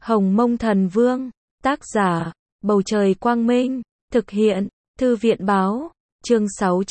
Hồng Mông Thần Vương, tác giả, Bầu Trời Quang Minh, thực hiện, Thư viện Báo, chương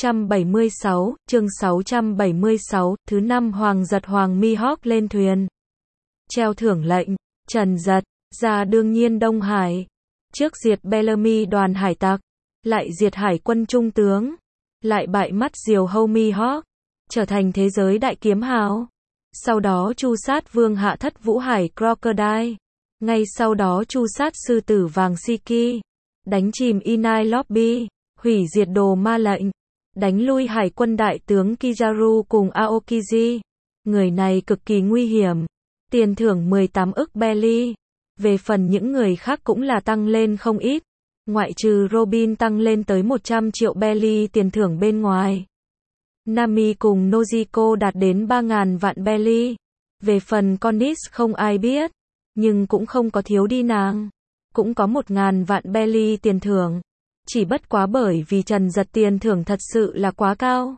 676, thứ 5 Hoàng Giật Hoàng Mi Hawk lên thuyền. Treo thưởng lệnh, Trần Giật, ra đương nhiên Đông Hải. Trước diệt Bellamy đoàn hải tặc, lại diệt hải quân trung tướng, lại bại mắt diều hâu Mi Hawk, trở thành thế giới đại kiếm hào. Sau đó tru sát vương hạ thất vũ hải Crocodile. Ngay sau đó tru sát sư tử vàng Shiki, đánh chìm Inai Lobby, hủy diệt đồ ma lệnh, đánh lui hải quân đại tướng Kizaru cùng Aokiji. Người này cực kỳ nguy hiểm. Tiền thưởng 18 ức belly. Về phần những người khác cũng là tăng lên không ít. Ngoại trừ Robin tăng lên tới 100 triệu belly tiền thưởng bên ngoài. Nami cùng Nojiko đạt đến 3.000 vạn belly. Về phần Connis không ai biết, nhưng cũng không có thiếu đi nàng. Cũng có 1.000 vạn belly tiền thưởng. Chỉ bất quá bởi vì Trần Giật tiền thưởng thật sự là quá cao.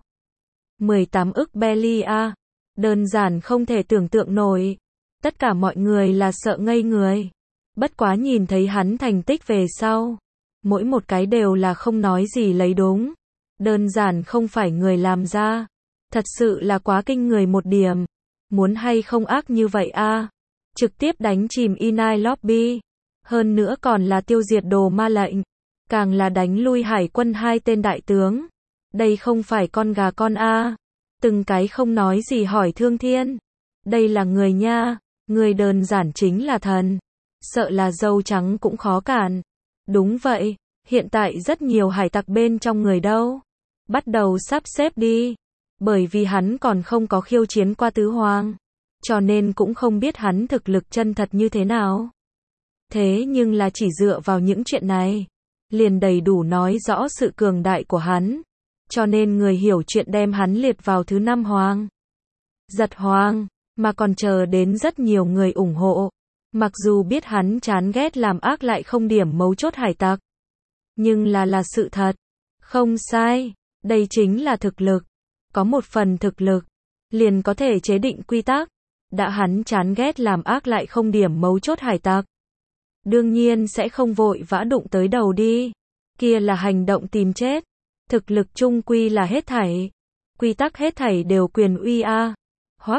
18 ức belly a, đơn giản không thể tưởng tượng nổi. Tất cả mọi người là sợ ngây người. Bất quá nhìn thấy hắn thành tích về sau, mỗi một cái đều là không nói gì lấy đúng. Đơn giản không phải người làm ra. Thật sự là quá kinh người một điểm. Muốn hay không ác như vậy a, trực tiếp đánh chìm Inai Lobby. Hơn nữa còn là tiêu diệt đồ ma lệnh. Càng là đánh lui hải quân 2 tên đại tướng. Đây không phải con gà con a. Từng cái không nói gì hỏi Thương Thiên. Đây là người nha. Người đơn giản chính là thần. Sợ là dâu trắng cũng khó cản. Đúng vậy. Hiện tại rất nhiều hải tặc bên trong người đâu. Bắt đầu sắp xếp đi. Bởi vì hắn còn không có khiêu chiến qua tứ hoàng. Cho nên cũng không biết hắn thực lực chân thật như thế nào. Thế nhưng là chỉ dựa vào những chuyện này, liền đầy đủ nói rõ sự cường đại của hắn. Cho nên người hiểu chuyện đem hắn liệt vào thứ 5 hoàng. Giật hoàng, mà còn chờ đến rất nhiều người ủng hộ. Mặc dù biết hắn chán ghét làm ác lại không điểm mấu chốt hải tặc. Nhưng là sự thật. Không sai, đây chính là thực lực. Có một phần thực lực, liền có thể chế định quy tắc. Đã hắn chán ghét làm ác lại không điểm mấu chốt hải tặc, đương nhiên sẽ không vội vã đụng tới đầu đi. Kia là hành động tìm chết. Thực lực chung quy là hết thảy. Quy tắc hết thảy đều quyền uy a. Hoác,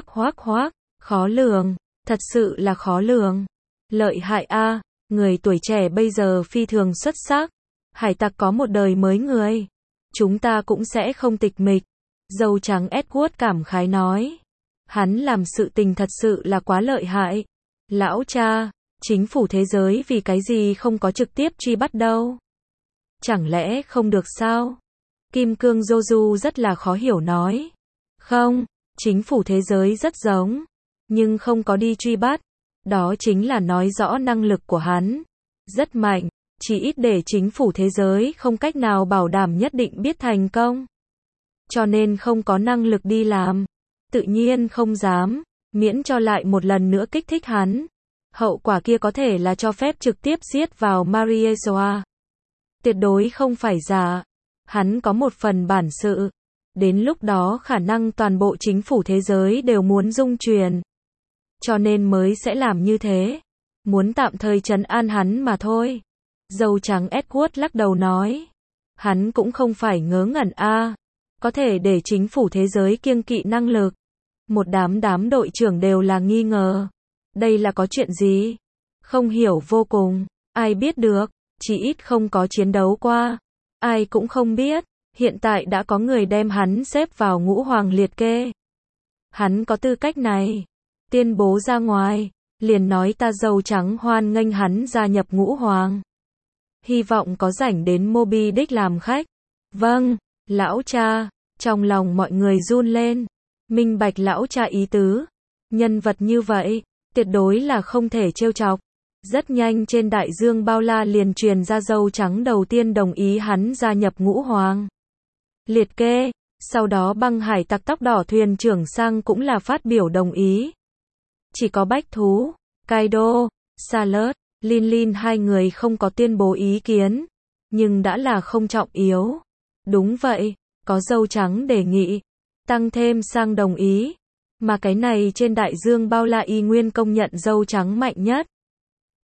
khó lường. Thật sự là khó lường. Lợi hại a. Người tuổi trẻ bây giờ phi thường xuất sắc. Hải tặc có một đời mới người. Chúng ta cũng sẽ không tịch mịch. Dâu trắng Edward cảm khái nói. Hắn làm sự tình thật sự là quá lợi hại. Lão cha, chính phủ thế giới vì cái gì không có trực tiếp truy bắt đâu? Chẳng lẽ không được sao? Kim Cương Joju rất là khó hiểu nói. Không, chính phủ thế giới rất giống, nhưng không có đi truy bắt. Đó chính là nói rõ năng lực của hắn rất mạnh, chỉ ít để chính phủ thế giới không cách nào bảo đảm nhất định biết thành công. Cho nên không có năng lực đi làm. Tự nhiên không dám, miễn cho lại một lần nữa kích thích hắn. Hậu quả kia có thể là cho phép trực tiếp giết vào Mariezoa. Tuyệt đối không phải giả. Hắn có một phần bản sự. Đến lúc đó khả năng toàn bộ chính phủ thế giới đều muốn dung truyền. Cho nên mới sẽ làm như thế. Muốn tạm thời trấn an hắn mà thôi. Dâu trắng Edward lắc đầu nói. Hắn cũng không phải ngớ ngẩn a. Có thể để chính phủ thế giới kiêng kỵ năng lực. Một đám đội trưởng đều là nghi ngờ. Đây là có chuyện gì? Không hiểu vô cùng. Ai biết được? Chỉ ít không có chiến đấu qua. Ai cũng không biết. Hiện tại đã có người đem hắn xếp vào ngũ hoàng liệt kê. Hắn có tư cách này. Tuyên bố ra ngoài. Liền nói ta dâu trắng hoan nghênh hắn gia nhập ngũ hoàng. Hy vọng có rảnh đến Moby Dick làm khách. Vâng, lão cha. Trong lòng mọi người run lên. Minh bạch lão cha ý tứ. Nhân vật như vậy, tuyệt đối là không thể trêu chọc. Rất nhanh trên đại dương bao la liền truyền ra dâu trắng đầu tiên đồng ý hắn gia nhập ngũ hoàng liệt kê. Sau đó băng hải tặc tóc đỏ thuyền trưởng Sang cũng là phát biểu đồng ý. Chỉ có bách thú, Kaido, Salad, Lin hai người không có tuyên bố ý kiến. Nhưng đã là không trọng yếu. Đúng vậy, có dâu trắng đề nghị. Tăng thêm Sang đồng ý. Mà cái này trên đại dương bao la y nguyên công nhận dâu trắng mạnh nhất.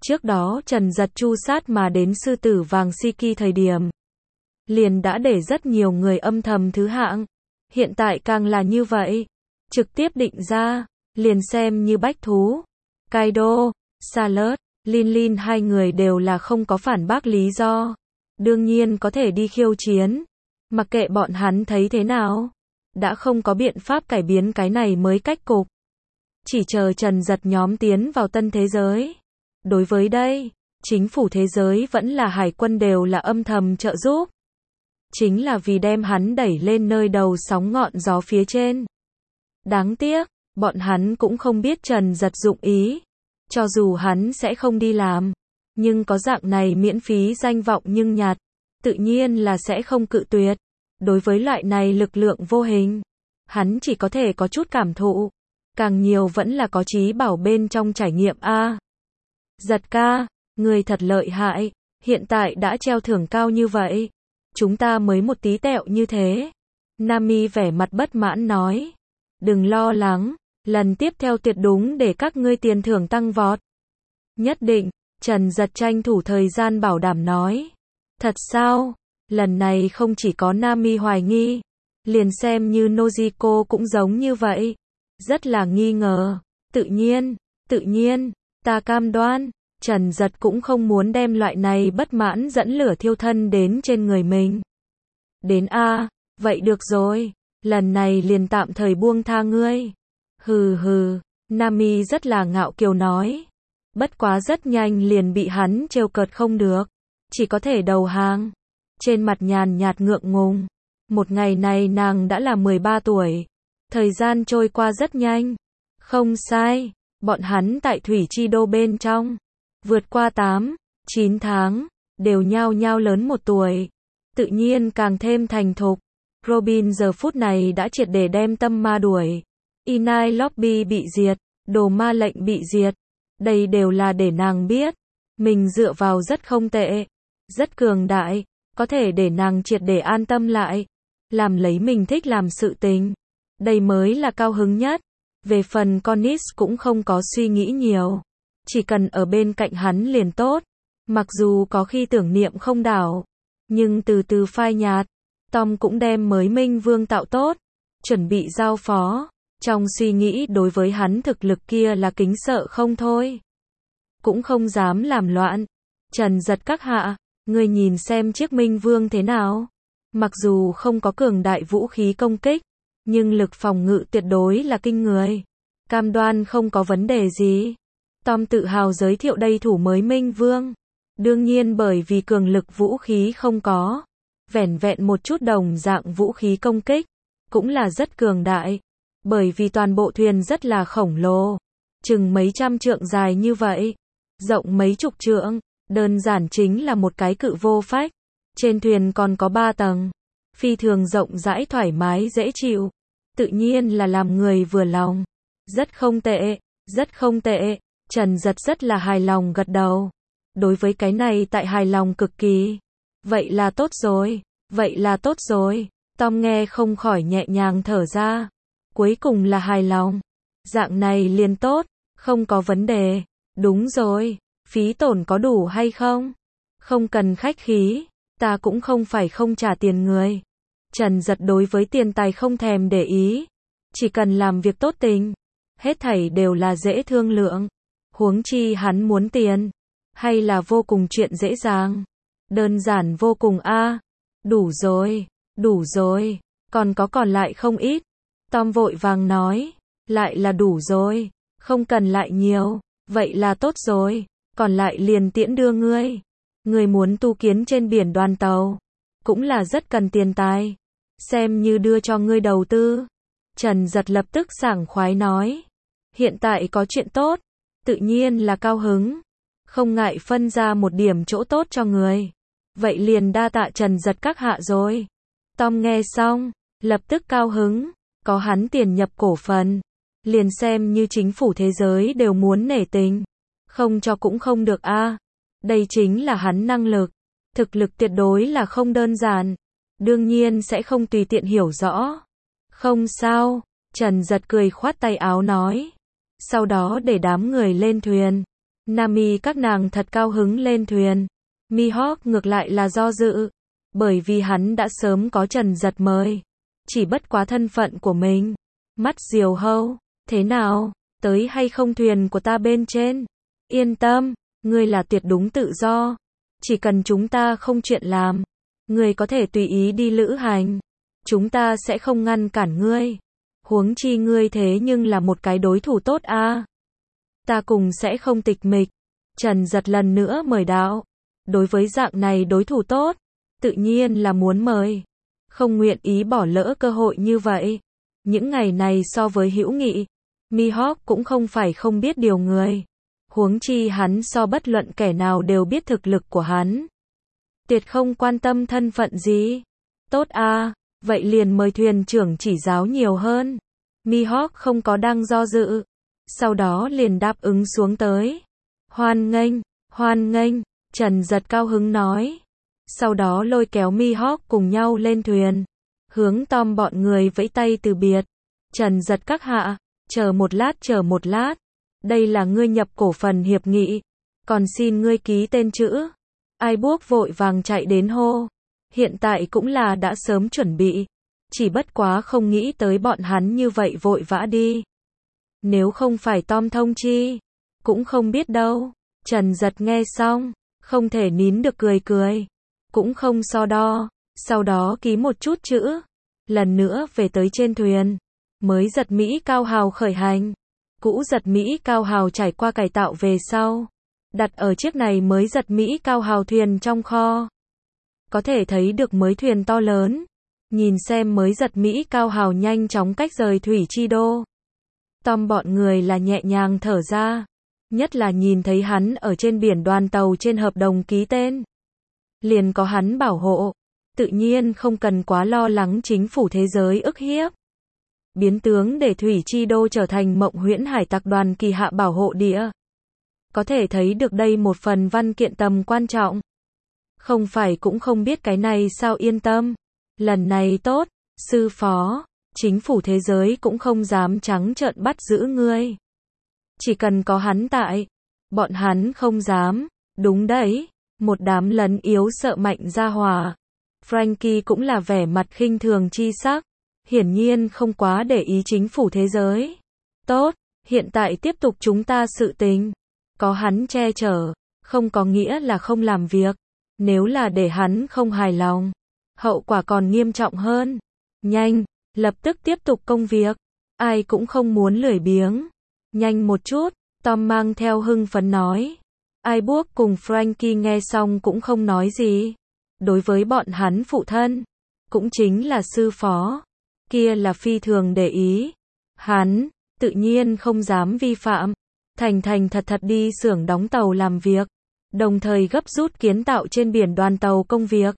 Trước đó Trần Dật chu sát mà đến sư tử vàng Siki thời điểm, liền đã để rất nhiều người âm thầm thứ hạng. Hiện tại càng là như vậy. Trực tiếp định ra, liền xem như bách thú. Kaido, Charlotte, Lin Lin hai người đều là không có phản bác lý do. Đương nhiên có thể đi khiêu chiến. Mặc kệ bọn hắn thấy thế nào. Đã không có biện pháp cải biến cái này mới cách cục. Chỉ chờ Trần Dật nhóm tiến vào tân thế giới. Đối với đây, chính phủ thế giới vẫn là hải quân đều là âm thầm trợ giúp. Chính là vì đem hắn đẩy lên nơi đầu sóng ngọn gió phía trên. Đáng tiếc, bọn hắn cũng không biết Trần Dật dụng ý. Cho dù hắn sẽ không đi làm, nhưng có dạng này miễn phí danh vọng nhưng nhạt, tự nhiên là sẽ không cự tuyệt. Đối với loại này lực lượng vô hình, hắn chỉ có thể có chút cảm thụ. Càng nhiều vẫn là có trí bảo bên trong trải nghiệm a. Giật ca, người thật lợi hại, hiện tại đã treo thưởng cao như vậy. Chúng ta mới một tí tẹo như thế. Nami vẻ mặt bất mãn nói. Đừng lo lắng, lần tiếp theo tuyệt đúng để các ngươi tiền thưởng tăng vọt. Nhất định, Trần Dật tranh thủ thời gian bảo đảm nói. Thật sao? Lần này không chỉ có Nami hoài nghi, liền xem như Nojiko cũng giống như vậy. Rất là nghi ngờ. Tự nhiên, ta cam đoan. Trần Dật cũng không muốn đem loại này bất mãn dẫn lửa thiêu thân đến trên người mình. Đến a, vậy được rồi, lần này liền tạm thời buông tha ngươi. Hừ hừ, Nami rất là ngạo kiều nói. Bất quá rất nhanh liền bị hắn trêu cợt không được, chỉ có thể đầu hàng. Trên mặt nhàn nhạt ngượng ngùng. Một ngày này nàng đã là 13 tuổi. Thời gian trôi qua rất nhanh. Không sai, bọn hắn tại Thủy Chi Đô bên trong. Vượt qua 8, 9 tháng, đều nhao nhao lớn 1 tuổi. Tự nhiên càng thêm thành thục. Robin giờ phút này đã triệt để đem tâm ma đuổi. Inai Lobby bị diệt, đồ ma lệnh bị diệt. Đây đều là để nàng biết. Mình dựa vào rất không tệ. Rất cường đại. Có thể để nàng triệt để an tâm lại. Làm lấy mình thích làm sự tình. Đây mới là cao hứng nhất. Về phần Connis cũng không có suy nghĩ nhiều. Chỉ cần ở bên cạnh hắn liền tốt. Mặc dù có khi tưởng niệm không đảo. Nhưng từ từ phai nhạt. Tom cũng đem mới Minh Vương tạo tốt. Chuẩn bị giao phó. Trong suy nghĩ đối với hắn thực lực kia là kính sợ không thôi. Cũng không dám làm loạn. Trần Dật các hạ. Người nhìn xem chiếc Minh Vương thế nào. Mặc dù không có cường đại vũ khí công kích. Nhưng lực phòng ngự tuyệt đối là kinh người. Cam đoan không có vấn đề gì. Tom tự hào giới thiệu đây thủ mới Minh Vương. Đương nhiên bởi vì cường lực vũ khí không có. Vẻn vẹn một chút đồng dạng vũ khí công kích. Cũng là rất cường đại. Bởi vì toàn bộ thuyền rất là khổng lồ. Chừng mấy trăm trượng dài như vậy. Rộng mấy chục trượng. Đơn giản chính là một cái cự vô phách. Trên thuyền còn có 3 tầng. Phi thường rộng rãi thoải mái dễ chịu. Tự nhiên là làm người vừa lòng. Rất không tệ. Rất không tệ. Trần Dật rất là hài lòng gật đầu. Đối với cái này tại hài lòng cực kỳ. Vậy là tốt rồi. Vậy là tốt rồi. Tom nghe không khỏi nhẹ nhàng thở ra. Cuối cùng là hài lòng. Dạng này liền tốt. Không có vấn đề. Đúng rồi. Phí tổn có đủ hay không? Không cần khách khí. Ta cũng không phải không trả tiền người. Trần Dật đối với tiền tài không thèm để ý. Chỉ cần làm việc tốt tình. Hết thảy đều là dễ thương lượng. Huống chi hắn muốn tiền. Hay là vô cùng chuyện dễ dàng. Đơn giản vô cùng a. Đủ rồi. Đủ rồi. Còn lại không ít. Tom vội vàng nói. Lại là đủ rồi. Không cần lại nhiều. Vậy là tốt rồi. Còn lại liền tiễn đưa ngươi. Ngươi muốn tu kiến trên biển đoàn tàu. Cũng là rất cần tiền tài. Xem như đưa cho ngươi đầu tư. Trần Dật lập tức sảng khoái nói. Hiện tại có chuyện tốt. Tự nhiên là cao hứng. Không ngại phân ra một điểm chỗ tốt cho người. Vậy liền đa tạ Trần Dật các hạ rồi. Tom nghe xong. Lập tức cao hứng. Có hắn tiền nhập cổ phần. Liền xem như chính phủ thế giới đều muốn nể tình. Không cho cũng không được a. Đây chính là hắn năng lực. Thực lực tuyệt đối là không đơn giản. Đương nhiên sẽ không tùy tiện hiểu rõ. Không sao. Trần Dật cười khoát tay áo nói. Sau đó để đám người lên thuyền. Nami các nàng thật cao hứng lên thuyền. Mihawk ngược lại là do dự, bởi vì hắn đã sớm có Trần Giật mời. Chỉ bất quá thân phận của mình. Mắt diều hâu, thế nào, tới hay không thuyền của ta bên trên? Yên tâm, ngươi là tuyệt đúng tự do. Chỉ cần chúng ta không chuyện làm, ngươi có thể tùy ý đi lữ hành. Chúng ta sẽ không ngăn cản ngươi. Huống chi ngươi thế nhưng là một cái đối thủ tốt a. Ta cùng sẽ không tịch mịch. Trần Giật lần nữa mời đạo. Đối với dạng này đối thủ tốt, tự nhiên là muốn mời. Không nguyện ý bỏ lỡ cơ hội như vậy. Những ngày này so với hữu nghị, Mihawk cũng không phải không biết điều người. Huống chi hắn so bất luận kẻ nào đều biết thực lực của hắn. Tuyệt không quan tâm thân phận gì. Tốt a, vậy liền mời thuyền trưởng chỉ giáo nhiều hơn. Mihawk không có đang do dự. Sau đó liền đáp ứng xuống tới. Hoan nghênh, Trần Giật cao hứng nói. Sau đó lôi kéo Mihawk cùng nhau lên thuyền. Hướng Tom bọn người vẫy tay từ biệt. Trần Giật các hạ, chờ một lát. Đây là ngươi nhập cổ phần hiệp nghị. Còn xin ngươi ký tên chữ. Ai Buốc vội vàng chạy đến hô. Hiện tại cũng là đã sớm chuẩn bị. Chỉ bất quá không nghĩ tới bọn hắn như vậy vội vã đi. Nếu không phải Tom thông chi, cũng không biết đâu. Trần Giật nghe xong, không thể nín được cười. Cũng không so đo, sau đó ký một chút chữ. Lần nữa về tới trên thuyền. Mới giật Mỹ Cao Hào khởi hành. Cũ giật Mỹ Cao Hào trải qua cải tạo về sau. Đặt ở chiếc này mới giật Mỹ Cao Hào thuyền trong kho. Có thể thấy được mới thuyền to lớn. Nhìn xem mới giật Mỹ Cao Hào nhanh chóng cách rời thủy chi đô. Tom bọn người là nhẹ nhàng thở ra. Nhất là nhìn thấy hắn ở trên biển đoàn tàu trên hợp đồng ký tên. Liền có hắn bảo hộ. Tự nhiên không cần quá lo lắng chính phủ thế giới ức hiếp. Biến tướng để thủy chi đô trở thành Mộng Huyễn Hải Tặc đoàn kỳ hạ bảo hộ địa. Có thể thấy được đây một phần văn kiện tầm quan trọng. Không phải cũng không biết cái này sao yên tâm. Lần này tốt, sư phó. Chính phủ thế giới cũng không dám trắng trợn bắt giữ ngươi. Chỉ cần có hắn tại, bọn hắn không dám. Đúng đấy, một đám lấn yếu sợ mạnh ra hỏa. Frankie cũng là vẻ mặt khinh thường chi sắc. Hiển nhiên không quá để ý chính phủ thế giới. Tốt, hiện tại tiếp tục chúng ta sự tình. Có hắn che chở, không có nghĩa là không làm việc. Nếu là để hắn không hài lòng, hậu quả còn nghiêm trọng hơn. Nhanh, lập tức tiếp tục công việc. Ai cũng không muốn lười biếng. Nhanh một chút, Tom mang theo hưng phấn nói. Ai Buốc cùng Frankie nghe xong cũng không nói gì. Đối với bọn hắn phụ thân, cũng chính là sư phó, kia là phi thường để ý. Hắn, tự nhiên không dám vi phạm. Thành thật đi xưởng đóng tàu làm việc. Đồng thời gấp rút kiến tạo trên biển đoàn tàu công việc.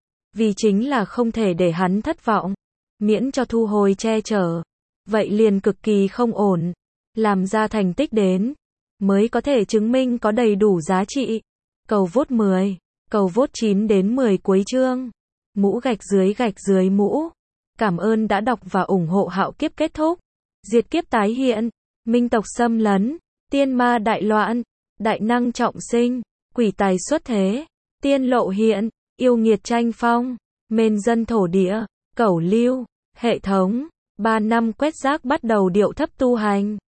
Vì chính là không thể để hắn thất vọng. Miễn cho thu hồi che chở. Vậy liền cực kỳ không ổn. Làm ra thành tích đến. Mới có thể chứng minh có đầy đủ giá trị. Cầu vote 10. Cầu vote 9 đến 10 cuối chương. Mũ gạch dưới mũ. Cảm ơn đã đọc và ủng hộ Hạo Kiếp kết thúc. Diệt kiếp tái hiện. Minh tộc xâm lấn. Tiên ma đại loạn. Đại năng trọng sinh. Quỷ tài xuất thế. Tiên lộ hiện. Yêu nghiệt tranh phong. Mên dân thổ địa. Cẩu lưu. Hệ thống. 3 năm quét rác bắt đầu điệu thấp tu hành.